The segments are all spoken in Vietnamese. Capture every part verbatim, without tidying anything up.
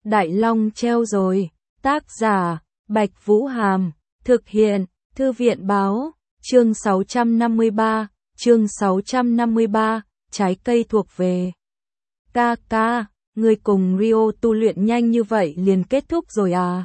Đại Long treo rồi. Tác giả, Bạch Vũ Hàm. Thực hiện, Thư viện Báo. Chương sáu trăm năm mươi ba, chương sáu trăm năm mươi ba, trái cây thuộc về. Ca ca, người cùng Rio tu luyện nhanh như vậy liền kết thúc rồi à?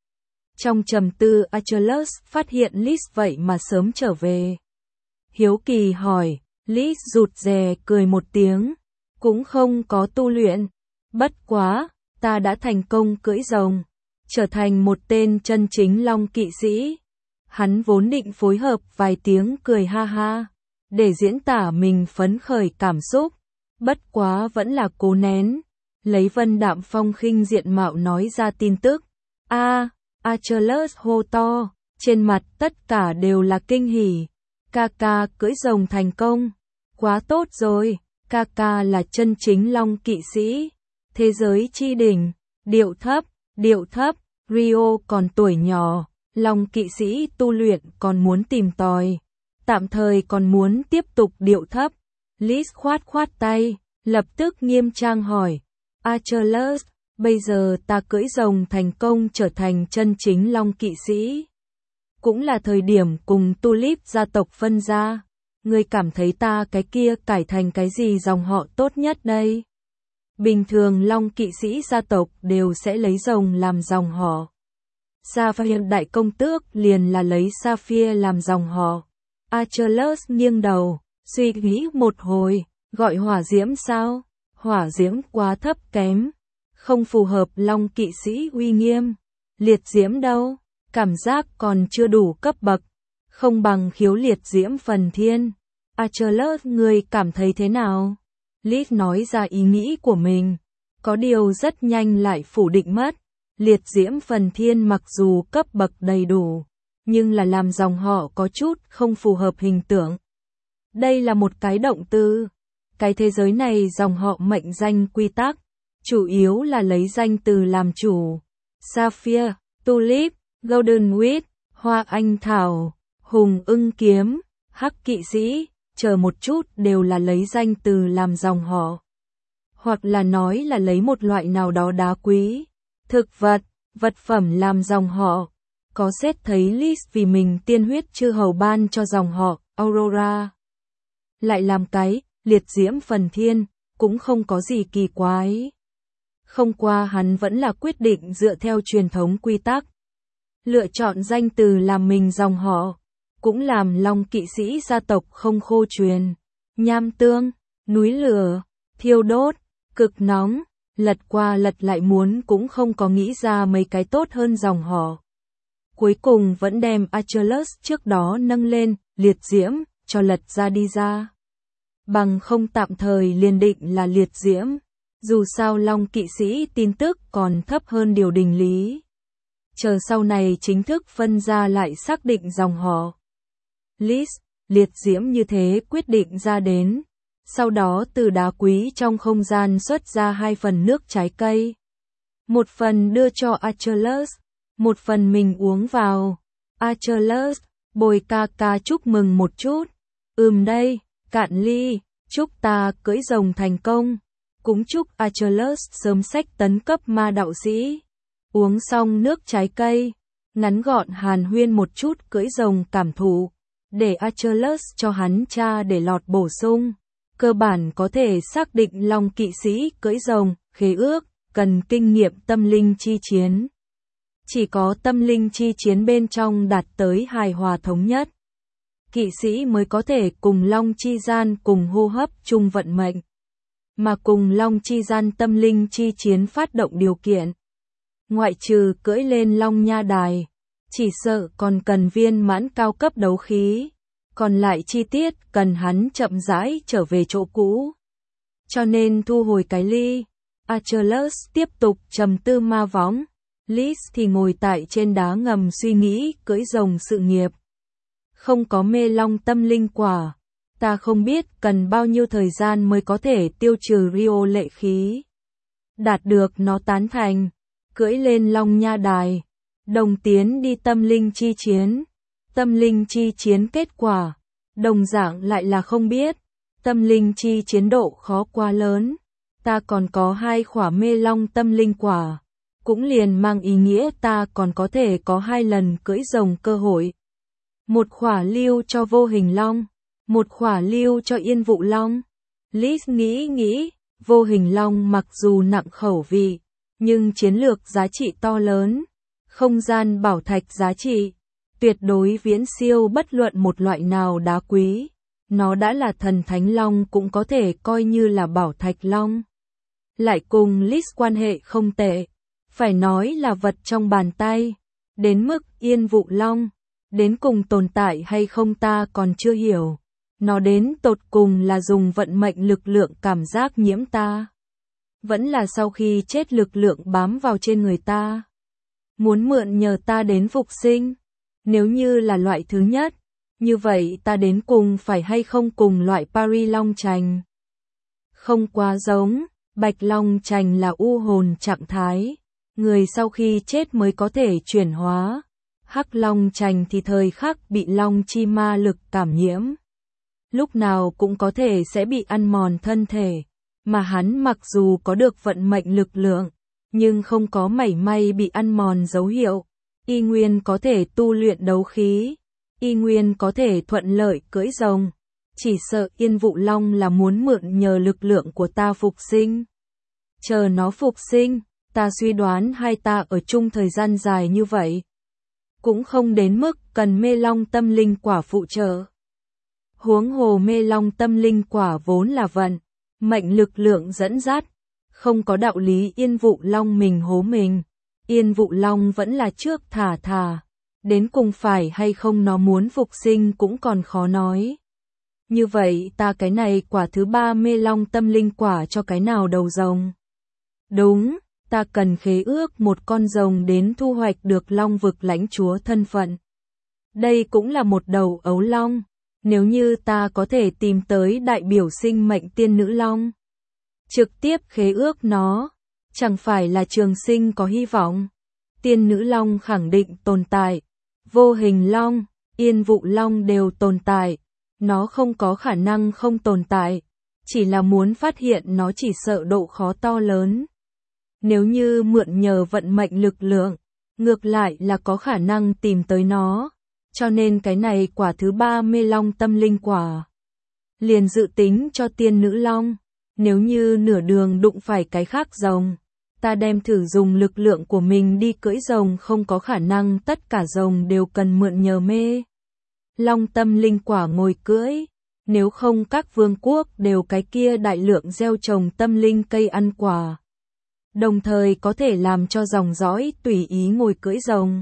Trong trầm tư, Achilles phát hiện Liz vậy mà sớm trở về. Hiếu kỳ hỏi, Liz rụt rè cười một tiếng, cũng không có tu luyện. Bất quá, ta đã thành công cưỡi rồng, trở thành một tên chân chính long kỵ sĩ. Hắn vốn định phối hợp vài tiếng cười ha ha, để diễn tả mình phấn khởi cảm xúc. Bất quá vẫn là cố nén, lấy vân đạm phong khinh diện mạo nói ra tin tức. A, Achilles hô to, trên mặt tất cả đều là kinh hỉ. Ca ca cưỡi rồng thành công, quá tốt rồi, ca ca là chân chính long kỵ sĩ, thế giới chi đỉnh. Điệu thấp, điệu thấp, Rio còn tuổi nhỏ, long kỵ sĩ tu luyện còn muốn tìm tòi, tạm thời còn muốn tiếp tục điệu thấp. Liz khoát khoát tay, lập tức nghiêm trang hỏi, Achilles, bây giờ ta cưỡi rồng thành công trở thành chân chính long kỵ sĩ, cũng là thời điểm cùng Tulip gia tộc phân ra. Ngươi cảm thấy ta cái kia cải thành cái gì dòng họ tốt nhất đây? Bình thường long kỵ sĩ gia tộc đều sẽ lấy rồng làm dòng họ. Sapphire đại công tước liền là lấy Sapphire làm dòng họ. Achilles nghiêng đầu, suy nghĩ một hồi, gọi hỏa diễm sao? Hỏa diễm quá thấp kém, không phù hợp long kỵ sĩ uy nghiêm. Liệt diễm đâu? Cảm giác còn chưa đủ cấp bậc, không bằng khiếu liệt diễm phần thiên. Achilles, ngươi cảm thấy thế nào? Liz nói ra ý nghĩ của mình, có điều rất nhanh lại phủ định mất. Liệt diễm phần thiên mặc dù cấp bậc đầy đủ, nhưng là làm dòng họ có chút không phù hợp hình tượng. Đây là một cái động từ. Cái thế giới này dòng họ mệnh danh quy tắc, chủ yếu là lấy danh từ làm chủ. Sapphire, Tulip, Golden Wheat, Hoa Anh Thảo, Hùng Ưng Kiếm, Hắc Kỵ Sĩ, chờ một chút đều là lấy danh từ làm dòng họ. Hoặc là nói là lấy một loại nào đó đá quý, thực vật, vật phẩm làm dòng họ. Có xét thấy Liz vì mình tiên huyết chư hầu ban cho dòng họ Aurora. Lại làm cái, liệt diễm phần thiên, cũng không có gì kỳ quái. Không qua hắn vẫn là quyết định dựa theo truyền thống quy tắc. Lựa chọn danh từ làm mình dòng họ, cũng làm long kỵ sĩ gia tộc không khô truyền. Nham tương, núi lửa, thiêu đốt, cực nóng, lật qua lật lại muốn cũng không có nghĩ ra mấy cái tốt hơn dòng họ. Cuối cùng vẫn đem Achilles trước đó nâng lên, liệt diễm, cho lật ra đi ra. Bằng không tạm thời liền định là liệt diễm, dù sao long kỵ sĩ tin tức còn thấp hơn điều đình lý. Chờ sau này chính thức phân ra lại xác định dòng họ. Liz, liệt diễm như thế quyết định ra đến. Sau đó từ đá quý trong không gian xuất ra hai phần nước trái cây. Một phần đưa cho Achilles, một phần mình uống vào. Achilles, bồi ca ca chúc mừng một chút. Ừm đây, cạn ly, chúc ta cưỡi rồng thành công. Cũng chúc Achilles sớm xách tấn cấp ma đạo sĩ. Uống xong nước trái cây, ngắn gọn hàn huyên một chút cưỡi rồng cảm thụ, để Achilles cho hắn tra để lọt bổ sung. Cơ bản có thể xác định long kỵ sĩ cưỡi rồng, khế ước, cần kinh nghiệm tâm linh chi chiến. Chỉ có tâm linh chi chiến bên trong đạt tới hài hòa thống nhất, kỵ sĩ mới có thể cùng long chi gian cùng hô hấp chung vận mệnh. Mà cùng long chi gian tâm linh chi chiến phát động điều kiện. Ngoại trừ cưỡi lên long nha đài, chỉ sợ còn cần viên mãn cao cấp đấu khí, còn lại chi tiết cần hắn chậm rãi trở về chỗ cũ. Cho nên thu hồi cái ly, Achilles tiếp tục trầm tư ma võng, Liz thì ngồi tại trên đá ngầm suy nghĩ cưỡi rồng sự nghiệp. Không có mê long tâm linh quả, ta không biết cần bao nhiêu thời gian mới có thể tiêu trừ Rio lệ khí. Đạt được nó tán thành, cưỡi lên long nha đài, đồng tiến đi tâm linh chi chiến. Tâm linh chi chiến kết quả, đồng dạng lại là không biết. Tâm linh chi chiến độ khó quá lớn, ta còn có hai khỏa mê long tâm linh quả, cũng liền mang ý nghĩa ta còn có thể có hai lần cưỡi rồng cơ hội. Một khỏa lưu cho Vô Hình Long, một khỏa lưu cho Yên Vụ Long. Liz nghĩ nghĩ, Vô Hình Long mặc dù nặng khẩu vị, nhưng chiến lược giá trị to lớn, không gian bảo thạch giá trị, tuyệt đối viễn siêu bất luận một loại nào đá quý. Nó đã là thần thánh long cũng có thể coi như là bảo thạch long. Lại cùng Liz quan hệ không tệ, phải nói là vật trong bàn tay, đến mức Yên Vụ Long, đến cùng tồn tại hay không ta còn chưa hiểu. Nó đến tột cùng là dùng vận mệnh lực lượng cảm giác nhiễm ta, vẫn là sau khi chết lực lượng bám vào trên người ta, muốn mượn nhờ ta đến phục sinh. Nếu như là loại thứ nhất, như vậy ta đến cùng phải hay không cùng loại Paris Long Chành? Không quá giống, Bạch Long Chành là u hồn trạng thái, người sau khi chết mới có thể chuyển hóa. Hắc Long Chành thì thời khắc bị long chi ma lực cảm nhiễm, lúc nào cũng có thể sẽ bị ăn mòn thân thể, mà hắn mặc dù có được vận mệnh lực lượng, nhưng không có mảy may bị ăn mòn dấu hiệu, y nguyên có thể tu luyện đấu khí, y nguyên có thể thuận lợi cưỡi rồng, chỉ sợ Yên Vụ Long là muốn mượn nhờ lực lượng của ta phục sinh. Chờ nó phục sinh, ta suy đoán hai ta ở chung thời gian dài như vậy, cũng không đến mức cần Mê Long Tâm Linh Quả phụ trợ. Huống hồ Mê Long Tâm Linh Quả vốn là vận mệnh lực lượng dẫn dắt, không có đạo lý Yên Vụ Long mình hố mình. Yên Vụ Long vẫn là trước thả thả, đến cùng phải hay không nó muốn phục sinh cũng còn khó nói. Như vậy ta cái này quả thứ ba Mê Long Tâm Linh Quả cho cái nào đầu rồng? Đúng, ta cần khế ước một con rồng đến thu hoạch được Long Vực lãnh chúa thân phận. Đây cũng là một đầu ấu long, nếu như ta có thể tìm tới đại biểu sinh mệnh tiên nữ long, trực tiếp khế ước nó, chẳng phải là trường sinh có hy vọng. Tiên nữ long khẳng định tồn tại, Vô Hình Long, Yên Vụ Long đều tồn tại, nó không có khả năng không tồn tại, chỉ là muốn phát hiện nó chỉ sợ độ khó to lớn. Nếu như mượn nhờ vận mệnh lực lượng, ngược lại là có khả năng tìm tới nó, cho nên cái này quả thứ ba Mê Long Tâm Linh Quả. Liền dự tính cho tiên nữ long, nếu như nửa đường đụng phải cái khác rồng, ta đem thử dùng lực lượng của mình đi cưỡi rồng, không có khả năng tất cả rồng đều cần mượn nhờ Mê Long Tâm Linh Quả ngồi cưỡi, nếu không các vương quốc đều cái kia đại lượng gieo trồng tâm linh cây ăn quả, đồng thời có thể làm cho dòng dõi tùy ý ngồi cưỡi rồng.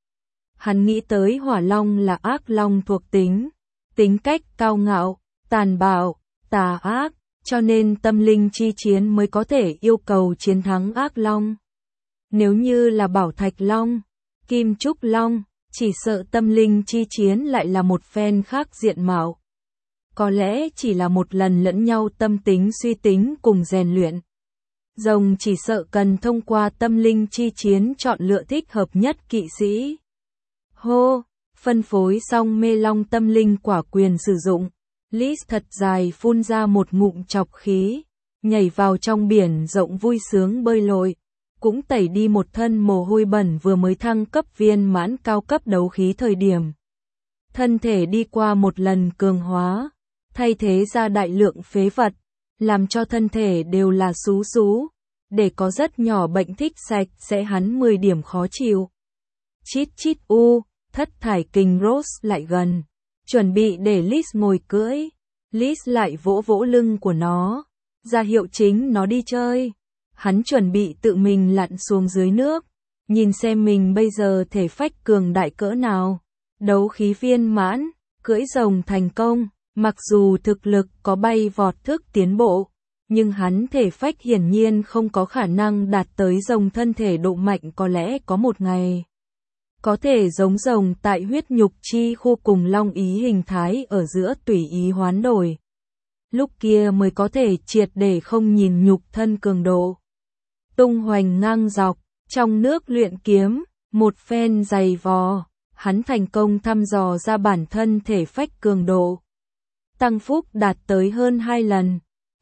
Hắn nghĩ tới Hỏa Long là ác long thuộc tính, tính cách cao ngạo, tàn bạo, tà ác, cho nên tâm linh chi chiến mới có thể yêu cầu chiến thắng ác long. Nếu như là Bảo Thạch Long, Kim Trúc Long, chỉ sợ tâm linh chi chiến lại là một phen khác diện mạo. Có lẽ chỉ là một lần lẫn nhau tâm tính suy tính cùng rèn luyện. Rồng chỉ sợ cần thông qua tâm linh chi chiến chọn lựa thích hợp nhất kỵ sĩ. Hô, phân phối xong Mê Long Tâm Linh Quả quyền sử dụng, Liz thật dài phun ra một ngụm chọc khí, nhảy vào trong biển rộng vui sướng bơi lội, cũng tẩy đi một thân mồ hôi bẩn vừa mới thăng cấp viên mãn cao cấp đấu khí thời điểm. Thân thể đi qua một lần cường hóa, thay thế ra đại lượng phế vật, làm cho thân thể đều là xú xú, để có rất nhỏ bệnh thích sạch sẽ hắn mười điểm khó chịu. Chít chít u, thất thải kình Rose lại gần, chuẩn bị để Liz ngồi cưỡi. Liz lại vỗ vỗ lưng của nó, ra hiệu chính nó đi chơi. Hắn chuẩn bị tự mình lặn xuống dưới nước, nhìn xem mình bây giờ thể phách cường đại cỡ nào. Đấu khí viên mãn, cưỡi rồng thành công, mặc dù thực lực có bay vọt thức tiến bộ, nhưng hắn thể phách hiển nhiên không có khả năng đạt tới rồng thân thể độ mạnh, có lẽ có một ngày có thể giống rồng tại huyết nhục chi khu cùng long ý hình thái ở giữa tùy ý hoán đổi. Lúc kia mới có thể triệt để không nhìn nhục thân cường độ. Tung hoành ngang dọc, trong nước luyện kiếm, một phen dày vò, hắn thành công thăm dò ra bản thân thể phách cường độ. Tăng phúc đạt tới hơn hai lần.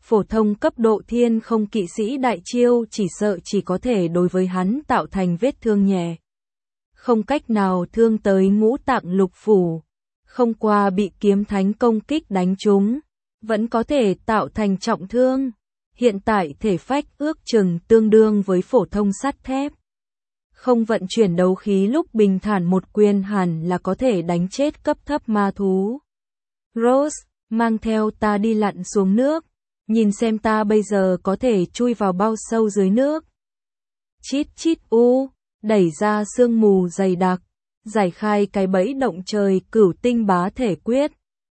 phổ thông cấp độ thiên không kỵ sĩ đại chiêu chỉ sợ chỉ có thể đối với hắn tạo thành vết thương nhẹ. Không cách nào thương tới ngũ tạng lục phủ, không qua bị kiếm thánh công kích đánh trúng, vẫn có thể tạo thành trọng thương. Hiện tại thể phách ước chừng tương đương với phổ thông sắt thép. Không vận chuyển đấu khí lúc bình thản một quyền hẳn là có thể đánh chết cấp thấp ma thú. Rose, mang theo ta đi lặn xuống nước, nhìn xem ta bây giờ có thể chui vào bao sâu dưới nước. Chít chít u, đẩy ra sương mù dày đặc, giải khai cái bẫy động trời cửu tinh bá thể quyết.